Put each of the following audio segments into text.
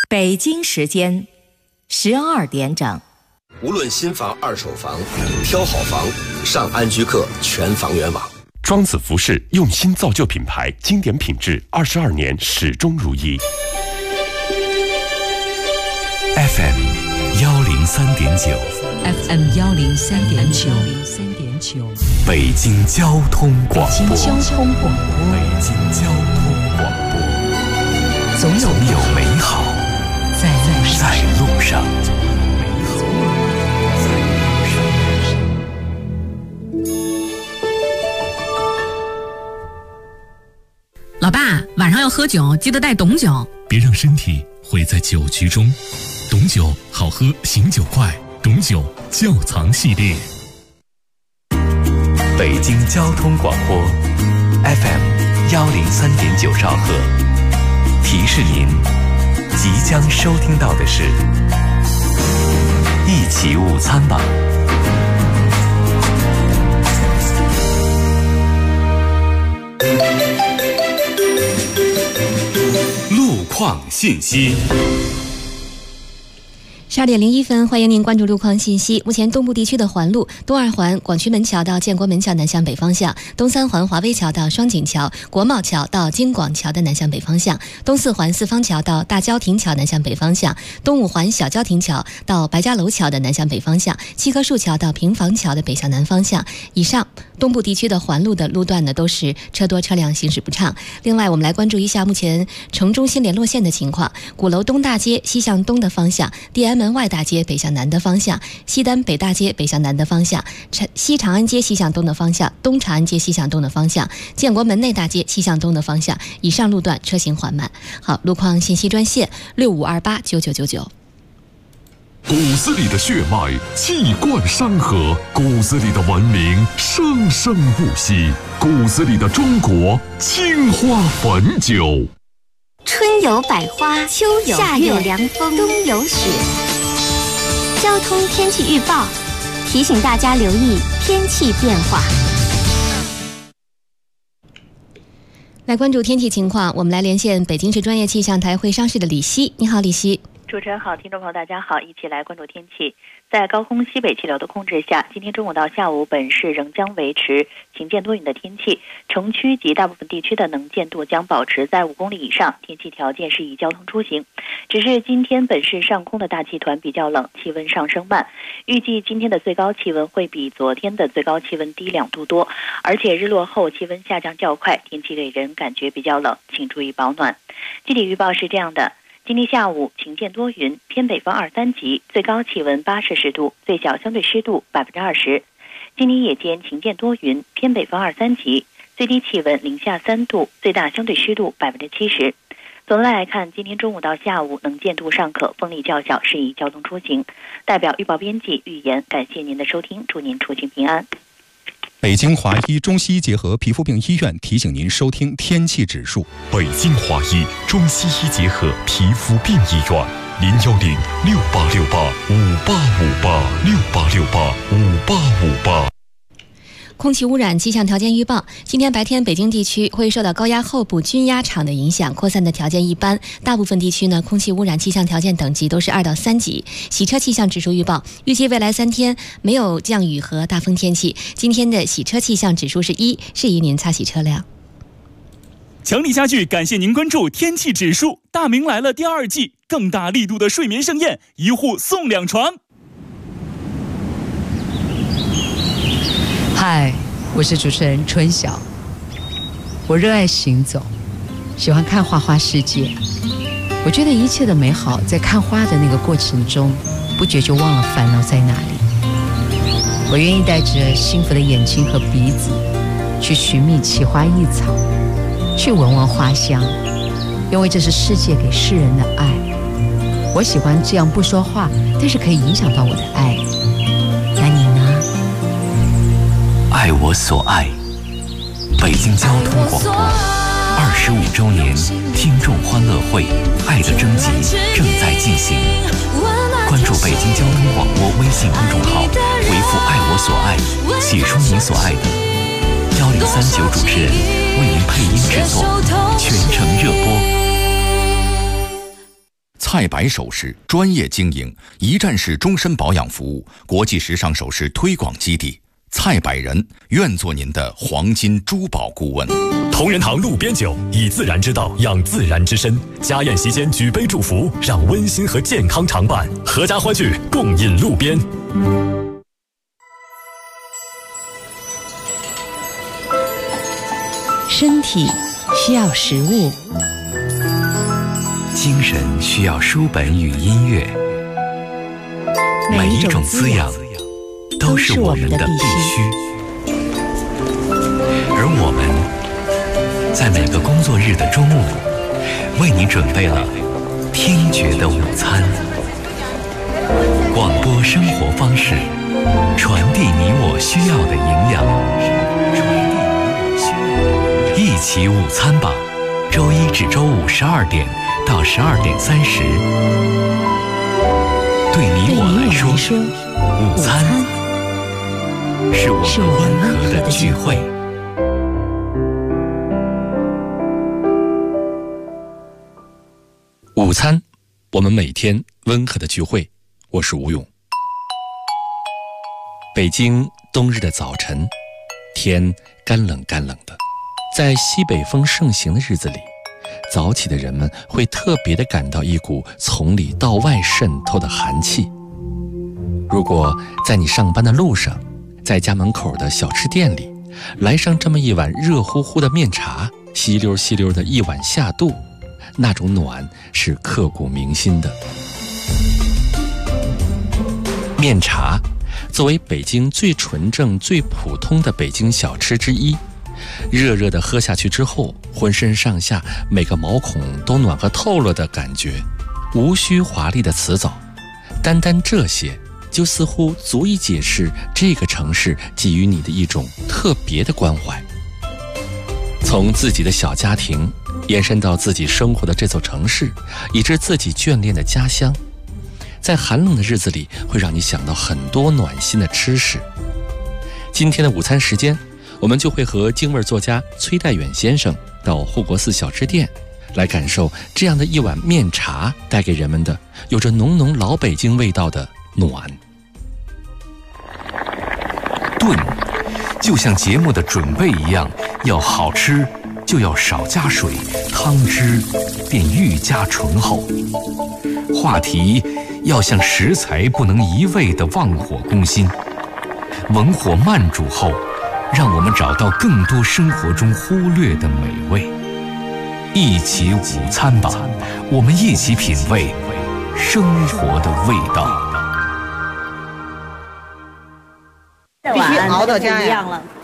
北京时间12点整。 无论新房、二手房，挑好房，上安居客全房源网。 庄子服饰用心造就品牌，经典品质，22年始终如一。 FM 103.9 FM 103.9 北京交通广播。 北京交通广播。 北京交通广播。总有美好在路上。 老爸，晚上要喝酒，记得带董酒， 别让身体毁在酒局中。董酒好喝，醒酒快，董酒窖藏系列。 北京交通广播 FM 103.9兆赫，提示您即将收听到的是一起午餐吧。路况信息。 12点01分，欢迎您关注路况信息。目前东部地区的环路：东二环广渠门桥到建国门桥南向北方向，东三环华威桥到双井桥、国贸桥到京广桥的南向北方向，东四环四方桥到大郊亭桥南向北方向，东五环小郊亭桥到白家楼桥的南向北方向，七棵树桥到平房桥的北向南方向。以上东部地区的环路的路段呢，都是车多车辆行驶不畅。另外，我们来关注一下目前城中心联络线的情况：鼓楼东大街西向东的方向，地安门外大街北向南的方向，西单北大街北向南的方向，西长安街西向东的方向，东长安街西向东的方向，建国门内大街西向东的方向。以上路段车行缓慢。好，路况信息专线65289999。 骨子里的血脉气贯山河，骨子里的文明生生不息，骨子里的中国青花汾酒。 春有百花，秋有夏有凉风，冬有雪。交通天气预报提醒大家留意天气变化。 来关注天气情况，我们来连线北京市专业气象台会商室的李希。你好，李希。 主持人好，听众朋友大家好，一起来关注天气。在高空西北气流的控制下，今天中午到下午，本市仍将维持晴间多云的天气，城区及大部分地区的能见度将保持在5公里以上，天气条件适宜交通出行。只是今天本市上空的大气团比较冷，气温上升慢，预计今天的最高气温会比昨天的最高气温低2度多，而且日落后气温下降较快，天气给人感觉比较冷，请注意保暖。具体预报是这样的：今天下午晴间多云，偏北风2、3级，最高气温8摄氏度，最小相对湿度20%。今天夜间晴间多云，偏北风2、3级，最低气温零下3度，最大相对湿度70%。总的来看，今天中午到下午能见度尚可，风力较小，适宜交通出行。代表预报编辑预言，感谢您的收听，祝您出行平安。 北京华医中西医结合皮肤病医院提醒您收听天气指数。 北京华医中西医结合皮肤病医院，0106868585858，68685858。 空气污染气象条件预报：今天白天北京地区会受到高压后部均压场的影响，扩散的条件一般，大部分地区呢空气污染气象条件等级都是2到3级。洗车气象指数预报：预计未来3天没有降雨和大风天气。今天的洗车气象指数是1，适宜您擦洗车辆。 强力家具感谢您关注天气指数。大明来了第2季，更大力度的睡眠盛宴，1户送2床。 嗨，我是主持人春晓。我热爱行走，喜欢看花花世界。我觉得一切的美好在看花的那个过程中，不觉就忘了烦恼在哪里。我愿意带着幸福的眼睛和鼻子，去寻觅奇花异草，去闻闻花香，因为这是世界给世人的爱。我喜欢这样不说话，但是可以影响到我的爱。那你呢？ 爱我所爱，北京交通广播25周年听众欢乐会爱的征集正在进行，关注北京交通广播微信公众号，回复爱我所爱，写出你所爱的，1039主持人为您配音制作，全程热播。 菜百首饰专业经营，一站式终身保养服务，国际时尚首饰推广基地。蔡百人愿做您的黄金珠宝顾问。 同仁堂路边酒，以自然之道养自然之身。家宴席间举杯祝福，让温馨和健康常伴。阖家欢聚，共饮路边。 身体需要食物， 精神需要书本与音乐，每一种滋养都是我们的必须。而我们在每个工作日的中午，为你准备了听觉的午餐。广播生活方式，传递你我需要的营养。一起午餐吧，周一至周五12点到12点30。对你我来说，午餐是我们温和的聚会。 午餐，我们每天温和的聚会。我是吴勇。北京冬日的早晨，天干冷干冷的，在西北风盛行的日子里，早起的人们会特别地感到一股从里到外渗透的寒气。如果在你上班的路上，在家门口的小吃店里，来上这么一碗热乎乎的面茶，稀溜稀溜的一碗下肚，那种暖是刻骨铭心的。面茶作为北京最纯正最普通的北京小吃之一，热热的喝下去之后，浑身上下每个毛孔都暖和透了的感觉，无需华丽的辞藻，单单这些就似乎足以解释这个城市给予你的一种特别的关怀。从自己的小家庭延伸到自己生活的这座城市，以至自己眷恋的家乡，在寒冷的日子里会让你想到很多暖心的吃食。今天的午餐时间，我们就会和京味作家崔代远先生到护国寺小吃店，来感受这样的一碗面茶带给人们的有着浓浓老北京味道的暖。 炖就像节目的准备一样，要好吃就要少加水，汤汁便愈加醇厚。话题要像食材不能一味地旺火攻心，文火慢煮后，让我们找到更多生活中忽略的美味。一起午餐吧，我们一起品味生活的味道。 必须熬到家呀！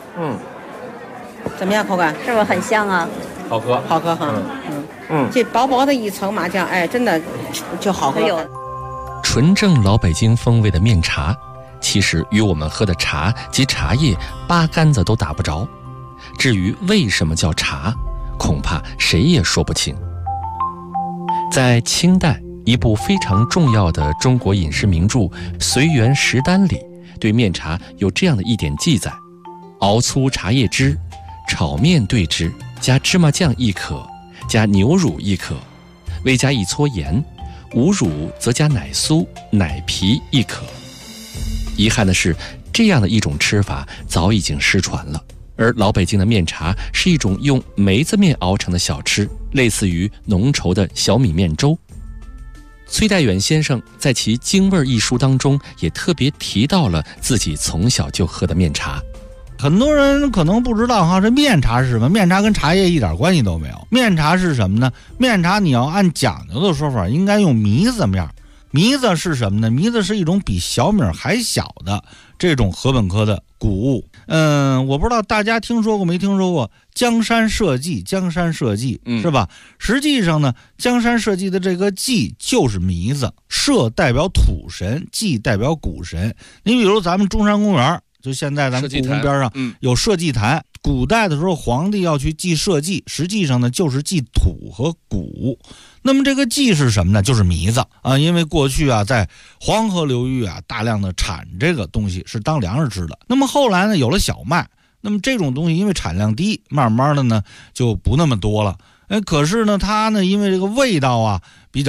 怎么样口感？ 是不是很香啊？ 好喝， 好喝哈。这薄薄的一层麻酱，哎，真的就好喝。 纯正老北京风味的面茶，其实与我们喝的茶及茶叶八竿子都打不着。至于为什么叫茶，恐怕谁也说不清。在清代一部非常重要的中国饮食名著《随园食单》里，对面茶有这样的一点记载：熬粗茶叶汁，炒面对之，加芝麻酱1克，加牛乳1克，未加一撮盐，无乳则加奶酥、奶皮1克。遗憾的是，这样的一种吃法早已经失传了。而老北京的面茶是一种用梅子面熬成的小吃，类似于浓稠的小米面粥。崔代远先生在其《京味》一书当中也特别提到了自己从小就喝的面茶。 很多人可能不知道哈，这面茶是什么？面茶跟茶叶一点关系都没有。面茶是什么呢？面茶你要按讲究的说法，应该用糜子面。糜子是什么呢？糜子是一种比小米还小的这种禾本科的谷物。我不知道大家听说过没听说过江山社稷，江山社稷是吧？实际上呢，江山社稷的这个稷就是糜子，社代表土神，稷代表谷神。你比如咱们中山公园，就现在咱们故宫边上有社稷坛，古代的时候皇帝要去祭社稷，实际上呢就是祭土和谷。那么这个稷是什么呢？就是糜子啊，因为过去啊在黄河流域啊大量的产这个东西是当粮食吃的。那么后来呢有了小麦，那么这种东西因为产量低，慢慢的呢就不那么多了。可是呢它呢因为这个味道啊比较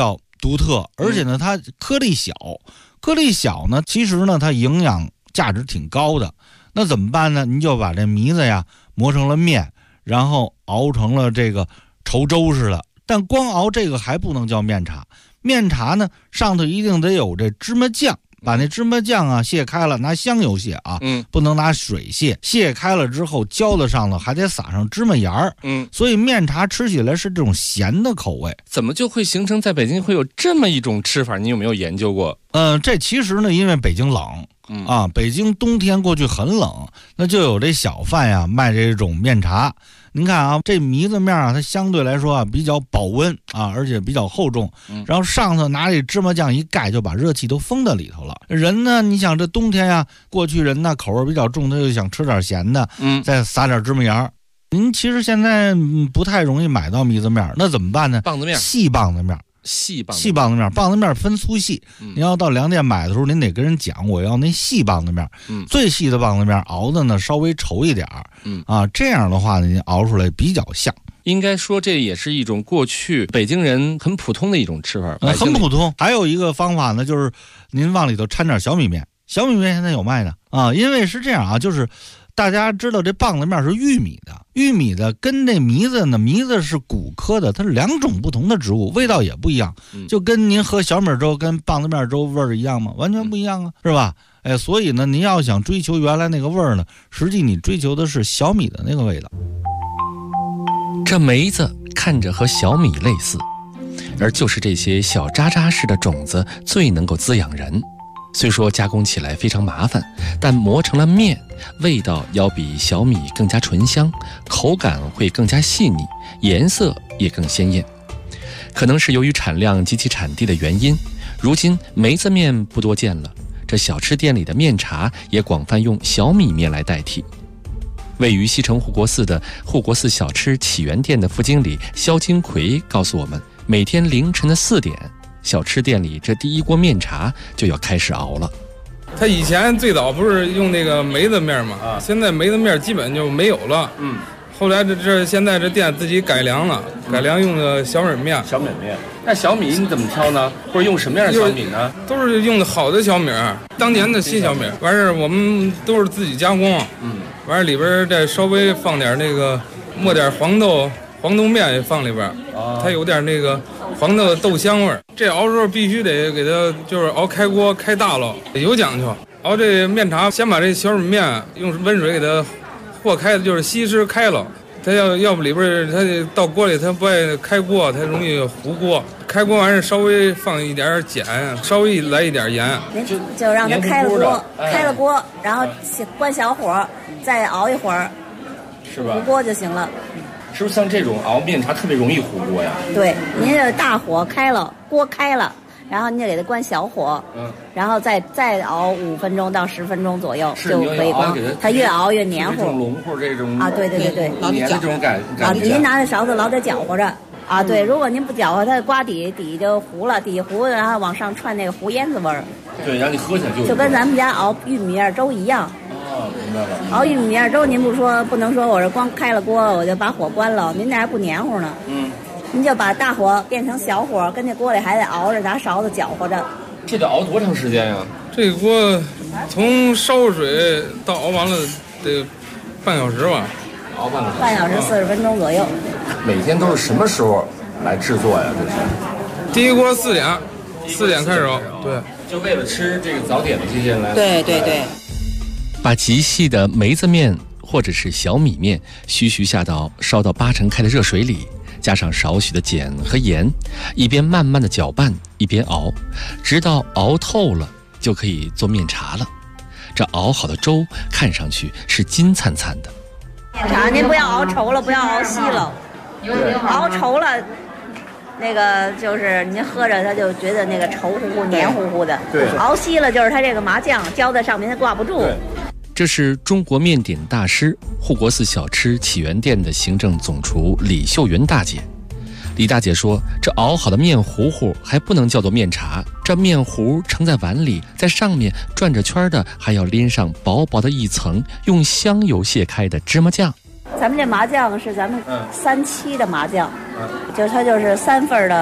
独特，而且呢它颗粒小，颗粒小呢其实呢它营养价值挺高的。那怎么办呢？您就把这糜子呀磨成了面，然后熬成了这个稠粥似的。但光熬这个还不能叫面茶，面茶呢上头一定得有这芝麻酱，把那芝麻酱啊卸开了，拿香油卸啊，不能拿水卸，卸开了之后浇在上头，还得撒上芝麻盐儿，所以面茶吃起来是这种咸的口味。 怎么就会形成在北京会有这么一种吃法？你有没有研究过？ 这其实呢，因为北京冷。北京冬天过去很冷，那就有这小贩呀卖这种面茶。您看啊，这糜子面啊，它相对来说啊比较保温啊，而且比较厚重。然后上头拿这芝麻酱一盖，就把热气都封在里头了。人呢，你想这冬天呀，过去人呢口味比较重，他就想吃点咸的，再撒点芝麻盐。您其实现在不太容易买到糜子面，那怎么办呢？ 棒子面， 细棒子面。细棒子面，棒子面分粗细。您要到粮店买的时候，您得跟人讲，我要那细棒子面。最细的棒子面熬的呢稍微稠一点这样的话呢，您熬出来比较像。 应该说这也是一种过去北京人很普通的一种吃法， 很普通。还有一个方法呢，就是您往里头掺点小米面，小米面现在有卖的啊。因为是这样啊，就是大家知道这棒子面是玉米的，玉米的跟这糜子呢，糜子是谷科的，它是两种不同的植物，味道也不一样。就跟您喝小米粥跟棒子面粥味儿一样吗？完全不一样啊，是吧？所以呢，您要想追求原来那个味儿呢，实际你追求的是小米的那个味道。 这梅子看着和小米类似，而就是这些小渣渣式的种子最能够滋养人。虽说加工起来非常麻烦，但磨成了面，味道要比小米更加醇香，口感会更加细腻，颜色也更鲜艳。可能是由于产量及其产地的原因，如今梅子面不多见了，这小吃店里的面茶也广泛用小米面来代替。位于西城护国寺的护国寺小吃起源店的副经理肖金奎告诉我们，每天凌晨的4点，小吃店里这第一锅面茶就要开始熬了。 他以前最早不是用那个梅子面嘛，现在梅子面基本就没有了。后来现在这店自己改良了，改良用的小米面。 小米面，那小米你怎么挑呢？或者用什么样的小米呢？ 都是用的好的小米，当年的新小米。完事我们都是自己加工。完事里边再稍微放点那个磨点黄豆面也放里边，它有点那个黄豆的豆香味儿。这熬时候必须得给它就是熬开锅开大了，有讲究。熬这面茶，先把这小米面用温水给它和开，就是稀释开了。它要不里边它到锅里它不爱开锅，它容易糊锅。开锅完事稍微放一点碱，稍微来一点盐。 您就让它开了锅，开了锅，然后关小火，再熬一会儿， 是吧？ 糊锅就行了。 是不是像这种熬面茶特别容易糊锅呀？ 对，您这大火开了，锅开了，然后您就给它关小火，然后再熬5分钟到10分钟左右就可以关。它越熬越黏糊， 这种龙糊这种对， 黏的这种感觉您拿着勺子老得搅和着对，如果您不搅和，它瓜底就糊了，底糊，然后往上串那个糊烟子味儿。 对，然后你喝起来就跟咱们家熬玉米面粥一样。 明白了。 熬玉米面粥，您不能说我是光开了锅我就把火关了，您那还不黏糊呢。您就把大火变成小火，跟这锅里还得熬着，拿勺子搅和着。 这得熬多长时间呀？ 这个锅从烧水到熬完了得半小时吧。 熬半小时40分钟左右。 每天都是什么时候来制作呀？这是第一锅4点开始熬。对， 就为了吃这个早点的这些来。 对。 把极细的梅子面或者是小米面徐下到烧到8成开的热水里，加上少许的碱和盐，一边慢慢的搅拌，一边熬，直到熬透了，就可以做面茶了。这熬好的粥看上去是金灿灿的。 面茶您不要熬稠了，不要熬稀了，熬稠了，那个就是您喝着它就觉得那个稠乎乎、黏糊糊的。对，熬稀了就是它这个麻酱浇在上面它挂不住。 这是中国面点大师护国寺小吃起源店的行政总厨李秀云大姐。李大姐说，这熬好的面糊糊还不能叫做面茶，这面糊盛在碗里，在上面转着圈的还要淋上薄薄的一层用香油卸开的芝麻酱。 咱们这麻酱是咱们3七的麻酱，就是它就是3份的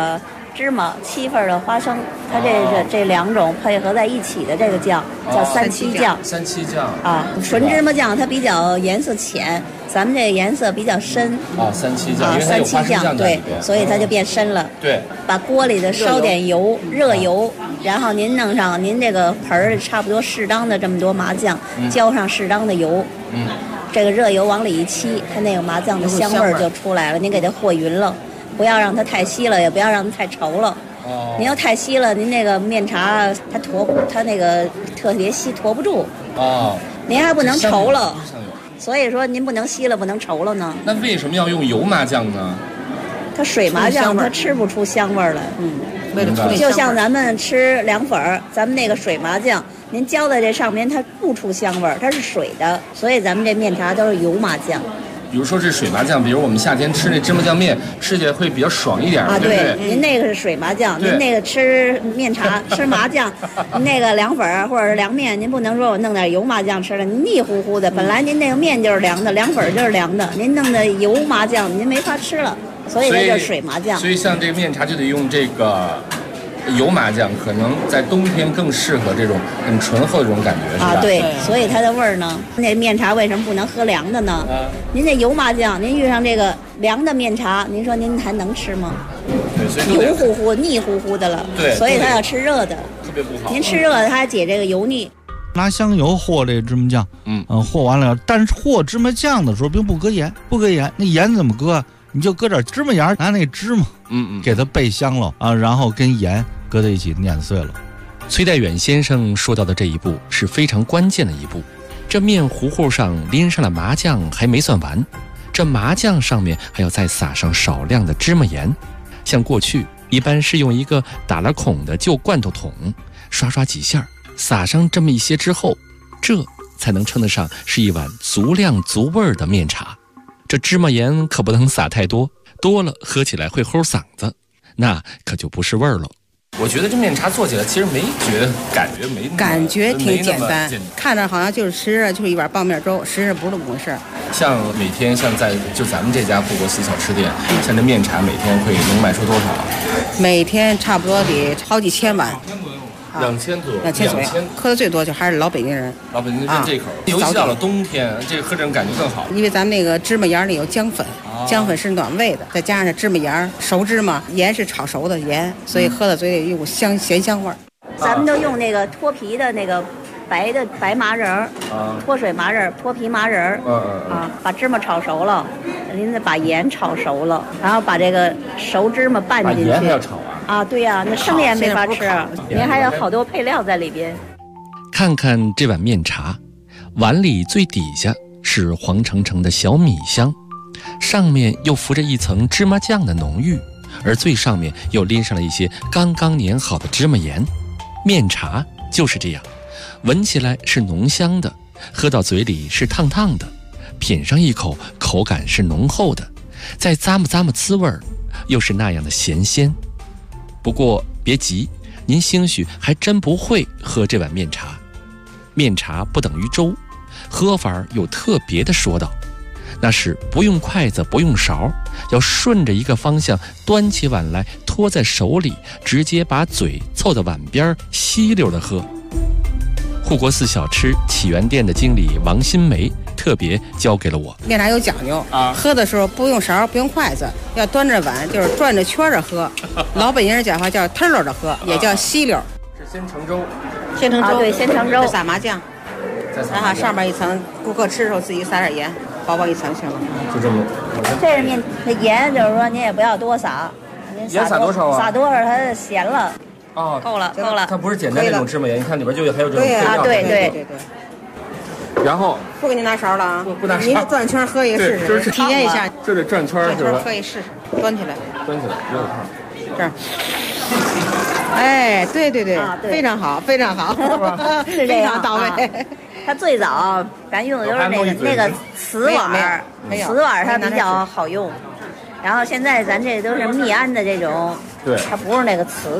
芝麻，7份的花生，它这2种配合在一起的这个酱叫37酱。 37酱啊，纯芝麻酱它比较颜色浅，咱们这个颜色比较深。 37酱，因为它有花生酱在里边， 对，所以它就变深了。 对， 把锅里的烧点油，热油，然后您弄上您这个盆儿差不多适当的这么多麻酱，浇上适当的油。这个热油往里一沏，它那个麻酱的香味儿就出来了。您给它和匀了，不要让它太稀了，也不要让它太稠了。您要太稀了，您那个面茶它那个特别稀，坨不住。您还不能稠了，所以说您不能稀了，不能稠了呢。 那为什么要用油麻酱呢？ 它水麻酱它吃不出香味儿来。就像咱们吃凉粉儿，咱们那个水麻酱。您浇在这上面，它不出香味儿，它是水的，所以咱们这面茶都是油麻酱。 比如说这水麻酱，比如我们夏天吃那芝麻酱面，吃起来会比较爽一点啊。 对， 您那个是水麻酱，您那个吃面茶吃麻酱，您那个凉粉或者是凉面，您不能说我弄点油麻酱吃了，您腻乎乎的。本来您那个面就是凉的，凉粉就是凉的，您弄的油麻酱您没法吃了，所以它就是水麻酱。 所以像这个面茶就得用这个。油麻酱可能在冬天更适合这种很醇厚的这种感觉，是吧？ 对，所以它的味儿呢，那面茶为什么不能喝凉的呢？您这油麻酱，您遇上这个凉的面茶，您说您还能吃吗？ 对，所以油乎乎、腻乎乎的了。对，所以它要吃热的， 特别不好。 您吃热的，它还解这个油腻。 拿香油和这个芝麻酱，和完了，但是和芝麻酱的时候并不搁盐，那盐怎么搁？你就搁点芝麻盐，拿那芝麻，给它焙香了啊，然后跟盐搁在一起碾碎了。 崔代远先生说到的这一步是非常关键的一步。这面糊糊上淋上了麻酱还没算完，这麻酱上面还要再撒上少量的芝麻盐。像过去一般是用一个打了孔的旧罐头桶，刷几下，撒上这么一些之后，这才能称得上是一碗足量足味儿的面茶。这芝麻盐可不能撒太多，多了喝起来会齁嗓子，那可就不是味儿了。我觉得这面茶做起来其实感觉挺简单，看着好像就是吃着就是一碗棒面粥，实际不是那么回事。 像每天就咱们这家护国寺小吃店，像这面茶每天能卖出多少？ 每天差不多得好几千碗。 2000左右 ，2000左右，喝的最多就还是老北京人。 老北京人这口，尤其到了冬天，这个喝这种感觉更好。 因为咱们那个芝麻盐里有姜粉，姜粉是暖胃的，再加上这芝麻盐，熟芝麻，盐是炒熟的盐，所以喝到嘴里有股咸香味儿。 咱们都用那个脱皮的那个白麻仁儿，脱水麻仁儿，脱皮麻仁儿，把芝麻炒熟了，您再把盐炒熟了，然后把这个熟芝麻拌进去。 盐还要炒啊？ 对呀，那生盐没法吃，您还有好多配料在里边。 看看这碗面茶，碗里最底下是黄澄澄的小米香，上面又浮着一层芝麻酱的浓郁，而最上面又淋上了一些刚刚碾好的芝麻盐。面茶就是这样，闻起来是浓香的，喝到嘴里是烫烫的，品上一口口感是浓厚的，再咂摸滋味儿，又是那样的咸鲜。不过别急，您兴许还真不会喝这碗面茶。面茶不等于粥，喝法有特别的说道，那是不用筷子不用勺，要顺着一个方向端起碗来，托在手里，直接把嘴凑到碗边吸溜的喝。护国寺小吃起源店的经理王新梅特别教给了我， 面茶有讲究啊，喝的时候不用勺不用筷子，要端着碗，就是转着圈着喝。老北京人讲话叫腾溜着喝，也叫吸溜。 是先盛粥， 对，先盛粥， 撒麻酱，然后上面一层，顾客吃的时候自己撒点盐，薄薄一层行了。 就这么。 这是面的盐，就是说您也不要多撒， 盐撒多少啊？ 撒多少它就咸了。够了。 它不是简单那种芝麻盐，你看里边就还有这种配料。 对。 然后不给您拿勺了啊！ 不拿勺， 您转圈喝一个试试，体验一下。 这得转圈，是吧？ 喝一试试，端起来， 有点烫。 这儿。哎，对，非常好， 是这样到位。 它最早咱用的就是那个瓷碗，瓷碗它比较好用。然后现在咱这都是密安的这种， 对， 它不是那个瓷的。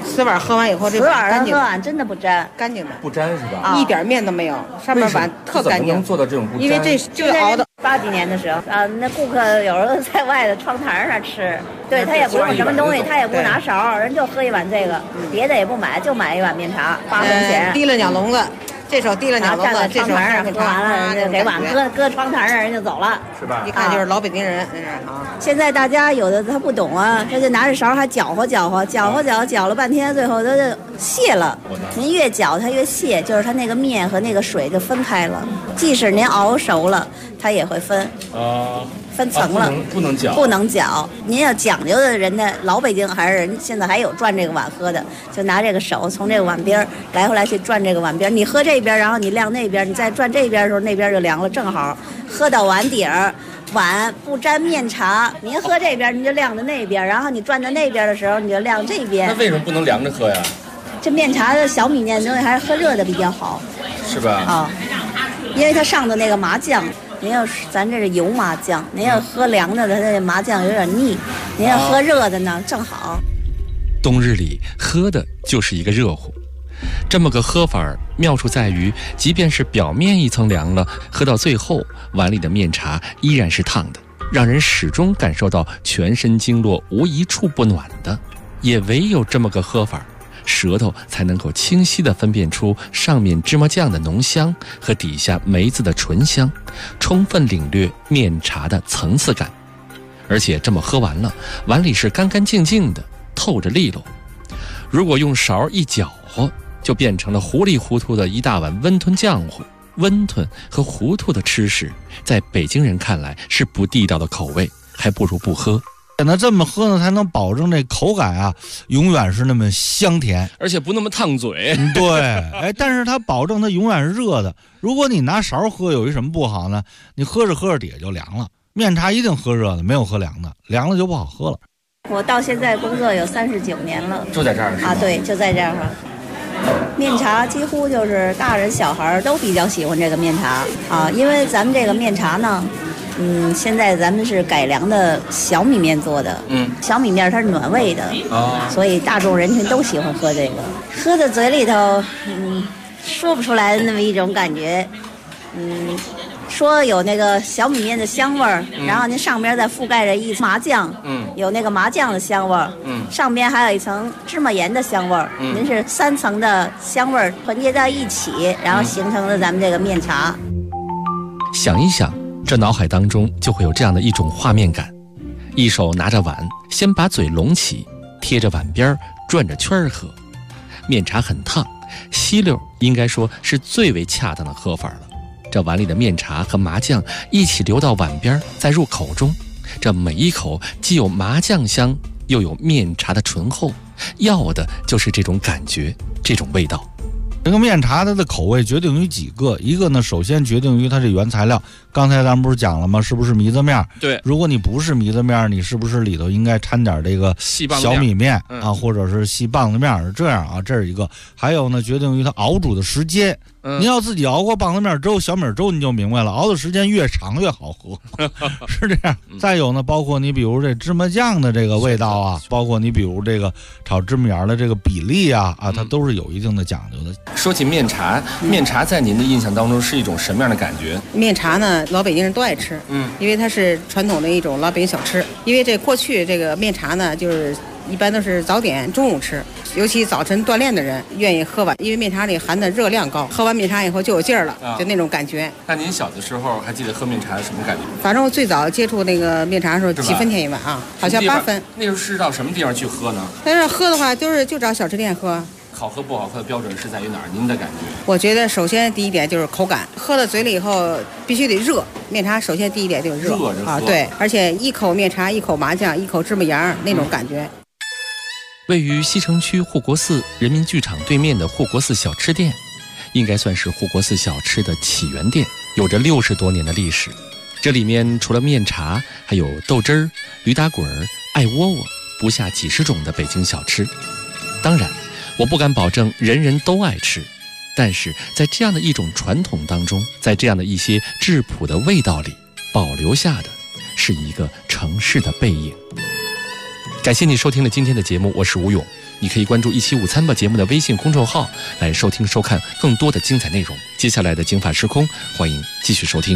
瓷碗喝完以后，这瓷碗干净， 喝完真的不粘， 干净的， 不粘是吧？ 一点面都没有，上面碗特干净。 怎么能做到这种不粘？ 因为这就是熬的。 80几年的时候啊，那顾客有时候在外的窗台上吃，对他也不用什么东西，他也不拿勺，人就喝一碗这个，别的也不买，就买一碗面茶，8分钱。 提了鸟笼子，这手提了鸟笼子，这手上喝完了，人家给碗搁窗台上，人就走了， 是吧？ 一看就是老北京人， 现在大家有的他不懂啊，他就拿着勺还搅和搅了半天，最后他就泄了。您越搅它越泄，就是它那个面和那个水就分开了。即使您熬熟了，它也会分。分层了， 不能搅， 不能搅。您要讲究的人呢，老北京还是人现在还有转这个碗喝的，就拿这个手从这个碗边来回来去转这个碗边，你喝这边，然后你晾那边，你再转这边的时候，那边就凉了，正好喝到碗底儿。碗不沾面茶，您喝这边您就晾在那边，然后你转到那边的时候你就晾这边。 那为什么不能凉着喝呀？ 这面茶的小米面东西还是喝热的比较好， 是吧？ 啊，因为它上的那个麻酱。您要咱这是油麻酱，您要喝凉的，它这麻酱有点腻；您要喝热的呢，正好。 冬日里喝的就是一个热乎，这么个喝法妙处在于，即便是表面一层凉了，喝到最后碗里的面茶依然是烫的，让人始终感受到全身经络无一处不暖的。也唯有这么个喝法，舌头才能够清晰地分辨出上面芝麻酱的浓香和底下梅子的醇香，充分领略面茶的层次感。而且这么喝完了，碗里是干干净净的，透着利落。如果用勺一搅和，就变成了糊里糊涂的一大碗温吞浆糊。温吞和糊涂的吃食，在北京人看来是不地道的口味，还不如不喝。 那这么喝呢，才能保证这口感啊，永远是那么香甜， 而且不那么烫嘴。 对，但是它保证它永远是热的。如果你拿勺喝，有一什么不好呢？你喝着喝着底下就凉了。面茶一定喝热的，没有喝凉的，凉了就不好喝了。 我到现在工作有39年了， 就在这儿啊？对，就在这儿。面茶几乎就是大人小孩都比较喜欢这个面茶啊，因为咱们这个面茶呢。现在咱们是改良的小米面做的，小米面它是暖胃的，所以大众人群都喜欢喝这个，喝在嘴里头，说不出来的那么一种感觉，说有那个小米面的香味儿，然后您上边再覆盖着一层麻酱，有那个麻酱的香味儿，上边还有一层芝麻盐的香味儿，您是3层的香味儿团结在一起，然后形成了咱们这个面茶。 想一想。这脑海当中就会有这样的一种画面感，一手拿着碗，先把嘴隆起，贴着碗边转着圈喝。面茶很烫，吸溜应该说是最为恰当的喝法了。这碗里的面茶和麻酱一起流到碗边，再入口中，这每一口既有麻酱香，又有面茶的醇厚，要的就是这种感觉，这种味道。 这个面茶它的口味决定于几个，一个呢，首先决定于它这原材料。刚才咱们不是讲了吗？是不是米字面？ 对。 如果你不是米字面，你是不是里头应该掺点这个小米面啊，或者是细棒子面？是这样啊，这是一个。还有呢，决定于它熬煮的时间。你要自己熬过棒子面粥、小米粥，你就明白了，熬的时间越长越好喝，是这样。再有呢，包括你比如这芝麻酱的这个味道啊，包括你比如这个炒芝麻盐的这个比例啊，它都是有一定的讲究的。 说起面茶，面茶在您的印象当中是一种什么样的感觉？ 面茶呢，老北京人都爱吃，因为它是传统的一种老北京小吃。因为这过去这个面茶呢，就是一般都是早点中午吃，尤其早晨锻炼的人愿意喝完，因为面茶里含的热量高，喝完面茶以后就有劲儿了，就那种感觉。 那您小的时候还记得喝面茶是什么感觉？ 反正我最早接触那个面茶的时候，7分钱一碗啊，好像8分。 那时候是到什么地方去喝呢？ 但是喝的话，就找小吃店喝。 好喝不好喝的标准是在于哪儿？您的感觉？ 我觉得首先第一点就是口感，喝到嘴里以后必须得热。面茶首先第一点就是热啊，对，而且一口面茶，一口麻酱，一口芝麻盐那种感觉。 位于西城区护国寺人民剧场对面的护国寺小吃店，应该算是护国寺小吃的起源店，有着60多年的历史。这里面除了面茶，还有豆汁儿、驴打滚儿、艾窝窝，不下几十种的北京小吃。当然我不敢保证人人都爱吃，但是在这样的一种传统当中，在这样的一些质朴的味道里，保留下的是一个城市的背影。感谢你收听了今天的节目，我是吴勇。 你可以关注一期午餐吧节目的微信公众号来收听收看更多的精彩内容。接下来的警法时空，欢迎继续收听。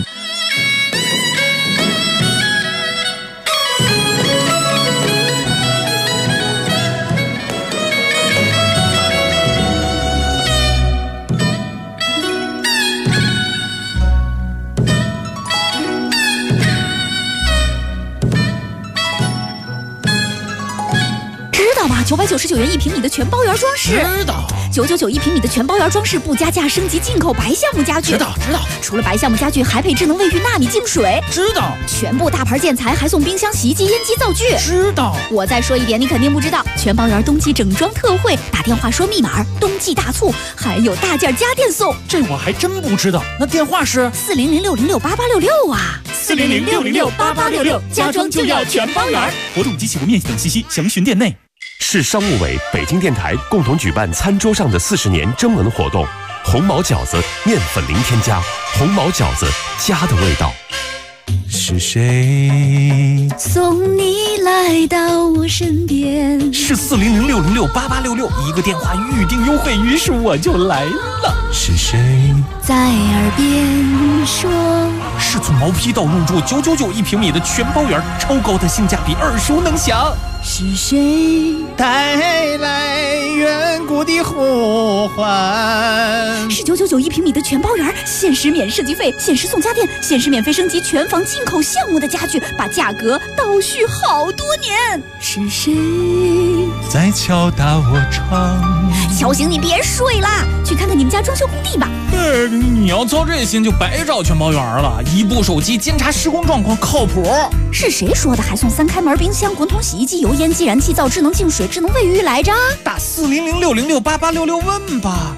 999元1平米的全包圆装饰， 知道。 999平米的全包圆装饰不加价升级进口白橡木家具， 知道。 除了白橡木家具，还配智能卫浴纳米净水， 知道。 全部大牌建材还送冰箱、洗衣机、烟机、灶具， 知道。 我再说一遍，你肯定不知道，全包圆冬季整装特惠，打电话说密码，冬季大促，还有大件家电送。 这我还真不知道，那电话是 400-606-8866啊 ，400-606-8866，家装就要全包圆。 活动及起步面积等信息详询店内。 市商务委、北京电台共同举办餐桌上的40年征文活动，红毛饺子面粉零添加，红毛饺子家的味道。 是谁送你来到我身边？ 是400-606-8866，一个电话预定优惠，于是我就来了。是谁在耳边说？ 是从毛坯到入住9991平米的全包圆，超高的性价比，耳熟能详。 是谁带来远古的呼唤？ 是9991平米的全包圆，限时免设计费，限时送家电，限时免费升级全房进口项目的家具，把价格倒叙好多年。是谁在敲打我窗？ 小醒，你别睡啦，去看看你们家装修工地吧。 你要操这心就白找全包圆了，一部手机监察施工状况靠谱。 是谁说的还送3开门冰箱、滚筒洗衣机、油烟机、燃气灶、智能净水、智能卫浴来着？ 打400-606-8866问吧。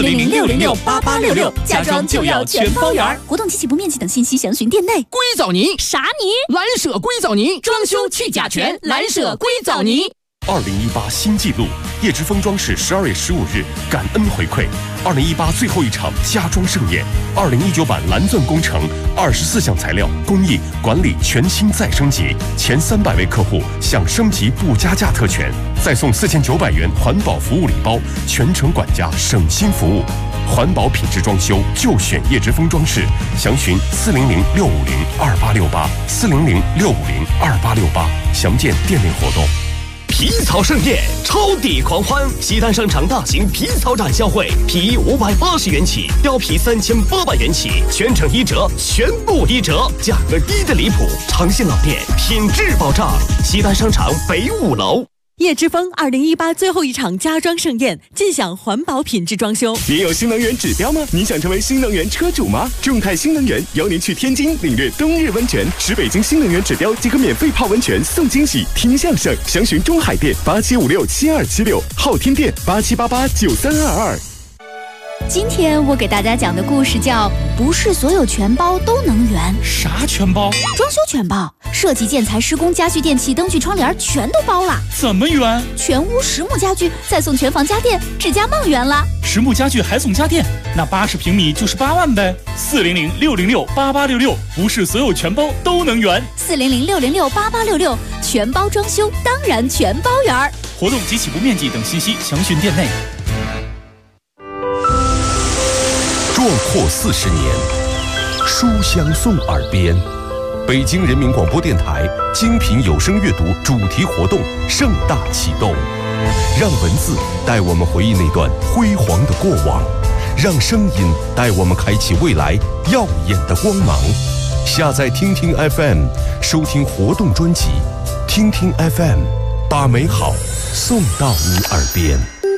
400-606-8866，家装就要全包圆。活动及起步面积等信息详询店内。 硅藻泥啥泥？ 蓝舍硅藻泥，装修去甲醛，蓝舍硅藻泥。 2018新纪录，叶之峰装饰12月15日感恩回馈2018最后一场家装盛宴，2019版蓝钻工程24项材料工艺管理全新再升级，前300位客户享升级不加价特权，再送4900元环保服务礼包，全程管家省心服务。环保品质装修就选叶之峰装饰，详询400-650-2868，400-650-2868，详见店内活动。 皮草盛宴，超抵狂欢！西单商场大型皮草展销会，皮衣580元起，貂皮3800元起，全程1折，全部1折，价格低得离谱，诚信老店，品质保障。西单商场北5楼。 叶之峰2018最后一场家装盛宴，尽享环保品质装修。 您有新能源指标吗？你想成为新能源车主吗？众泰新能源邀您去天津领略冬日温泉，使北京新能源指标即可免费泡温泉送惊喜，听相声。详询中海店87567276，昊天店87889322。 今天我给大家讲的故事叫不是所有全包都能圆。 啥全包？ 装修全包，设计、建材、施工、家具、电器、灯具、窗帘全都包了。 怎么圆？ 全屋实木家具，再送全房家电，指甲梦圆了。 实木家具还送家电，那80平米就是8万呗。400-606-8866，不是所有全包都能圆。 400-606-8866，全包装修当然全包圆。 活动及起步面积等信息详询店内。 壮阔40年，书香送耳边。北京人民广播电台精品有声阅读主题活动盛大启动，让文字带我们回忆那段辉煌的过往，让声音带我们开启未来耀眼的光芒。下载听听 FM， 收听活动专辑，听听 FM， 把美好送到你耳边。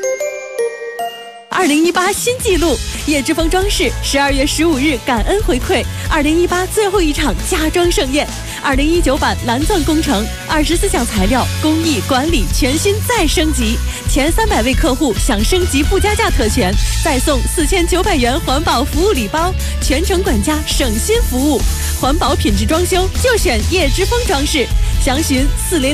2018新纪录，叶之峰装饰12月15日感恩回馈2018最后一场家装盛宴，2019版蓝钻工程24项材料工艺管理全新再升级，前300位客户享升级不加价特权，再送4900元环保服务礼包，全程管家省心服务，环保品质装修就选叶之峰装饰，详询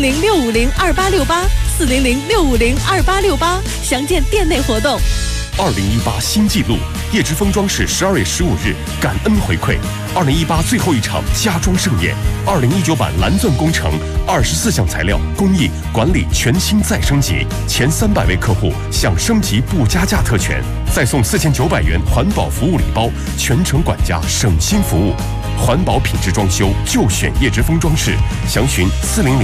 400-650-2868，400-650-2868，详见店内活动。 2018新纪录，叶之峰装饰12月15日感恩回馈2018最后一场家装盛宴 2019版蓝钻工程，24项材料工艺管理全新再升级，前300位客户享升级不加价特权，再送4900元环保服务礼包，全程管家省心服务，环保品质装修就选叶之峰装饰，详询400。